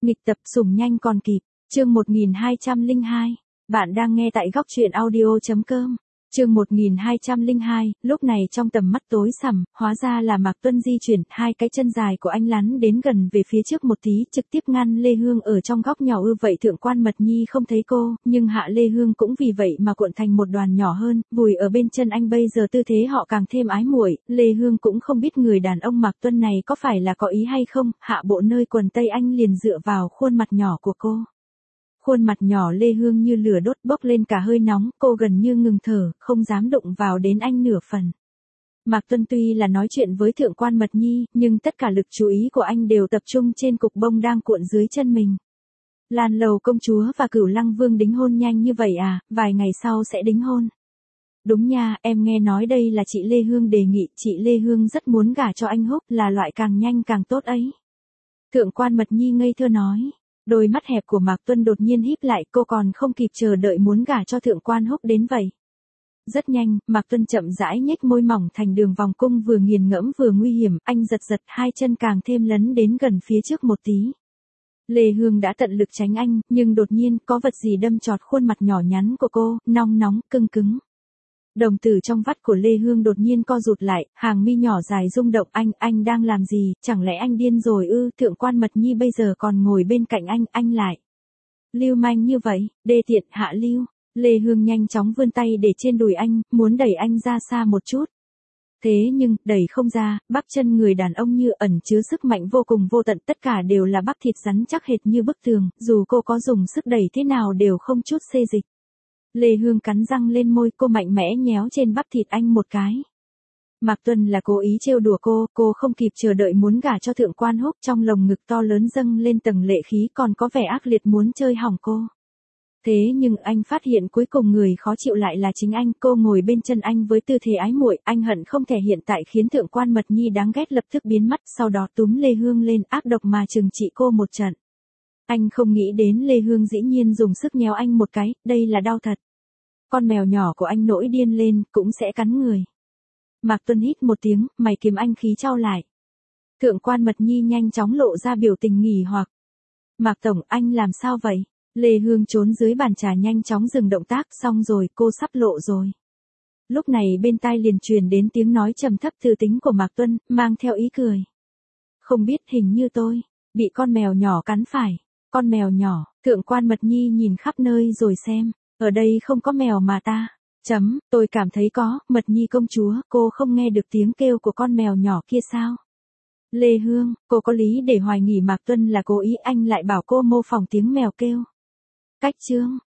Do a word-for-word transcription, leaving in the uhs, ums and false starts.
Nghịch tập sủng nhanh còn kịp, chương một nghìn hai trăm lẻ hai. Bạn đang nghe tại góc truyện audio.com. Chương một nghìn hai trăm lẻ hai, lúc này trong tầm mắt tối sầm, hóa ra là Mạc Tuân di chuyển, hai cái chân dài của anh lắn đến gần về phía trước một tí, trực tiếp ngăn Lê Hương ở trong góc nhỏ. Ư vậy Thượng quan Mật Nhi không thấy cô, nhưng Hạ Lê Hương cũng vì vậy mà cuộn thành một đoàn nhỏ hơn, vùi ở bên chân anh. Bây giờ tư thế họ càng thêm ái muội. Lê Hương cũng không biết người đàn ông Mạc Tuân này có phải là có ý hay không, hạ bộ nơi quần tây anh liền dựa vào khuôn mặt nhỏ của cô. Khuôn mặt nhỏ Lê Hương như lửa đốt, bốc lên cả hơi nóng, cô gần như ngừng thở, không dám đụng vào đến anh nửa phần. Mạc Tuân tuy là nói chuyện với Thượng quan Mật Nhi, nhưng tất cả lực chú ý của anh đều tập trung trên cục bông đang cuộn dưới chân mình. Lan Lầu công chúa và Cửu Lăng Vương đính hôn nhanh như vậy à, vài ngày sau sẽ đính hôn. Đúng nha, em nghe nói đây là chị Lê Hương đề nghị, chị Lê Hương rất muốn gả cho anh Húc, là loại càng nhanh càng tốt ấy. Thượng quan Mật Nhi ngây thơ nói. Đôi mắt hẹp của Mạc Tuân đột nhiên híp lại, cô còn không kịp chờ đợi muốn gả cho Thượng quan Húc đến vậy. Rất nhanh, Mạc Tuân chậm rãi nhếch môi mỏng thành đường vòng cung, vừa nghiền ngẫm vừa nguy hiểm, anh giật giật hai chân càng thêm lấn đến gần phía trước một tí. Lê Hương đã tận lực tránh anh, nhưng đột nhiên có vật gì đâm chọt khuôn mặt nhỏ nhắn của cô, nong nóng, cưng cứng. Đồng tử trong vắt của Lê Hương đột nhiên co rụt lại, hàng mi nhỏ dài rung động. Anh, anh đang làm gì, chẳng lẽ anh điên rồi ư? Thượng quan Mật Nhi bây giờ còn ngồi bên cạnh anh, anh lại lưu manh như vậy, đê tiện, hạ lưu. Lê Hương nhanh chóng vươn tay để trên đùi anh, muốn đẩy anh ra xa một chút. Thế nhưng, đẩy không ra, bắp chân người đàn ông như ẩn chứa sức mạnh vô cùng vô tận, tất cả đều là bắp thịt rắn chắc hệt như bức tường, dù cô có dùng sức đẩy thế nào đều không chút xê dịch. Lê Hương cắn răng lên môi, cô mạnh mẽ nhéo trên bắp thịt anh một cái. Mạc Tuân là cố ý trêu đùa cô, cô không kịp chờ đợi muốn gả cho Thượng quan Húc, trong lồng ngực to lớn dâng lên tầng lệ khí, còn có vẻ ác liệt muốn chơi hỏng cô. Thế nhưng anh phát hiện cuối cùng người khó chịu lại là chính anh. Cô ngồi bên chân anh với tư thế ái muội, anh hận không thể hiện tại khiến Thượng quan Mật Nhi đáng ghét lập tức biến mất, sau đó túm Lê Hương lên ác độc mà trừng trị cô một trận. Anh không nghĩ đến Lê Hương dĩ nhiên dùng sức nhéo anh một cái, đây là đau thật. Con mèo nhỏ của anh nổi điên lên, cũng sẽ cắn người. Mạc Tuân hít một tiếng, mày kiếm anh khí trao lại. Thượng quan Mật Nhi nhanh chóng lộ ra biểu tình nghỉ hoặc. Mạc Tổng, anh làm sao vậy? Lê Hương trốn dưới bàn trà nhanh chóng dừng động tác, xong rồi, cô sắp lộ rồi. Lúc này bên tai liền truyền đến tiếng nói trầm thấp thư tính của Mạc Tuân, mang theo ý cười. Không biết, hình như tôi bị con mèo nhỏ cắn phải. Con mèo nhỏ, Thượng quan Mật Nhi nhìn khắp nơi rồi xem. Ở đây không có mèo mà ta. Chấm, tôi cảm thấy có. Mật Nhi công chúa, cô không nghe được tiếng kêu của con mèo nhỏ kia sao? Lê Hương, cô có lý để hoài nghi Mạc Tuân là cố ý, anh lại bảo cô mô phỏng tiếng mèo kêu. Cách chương,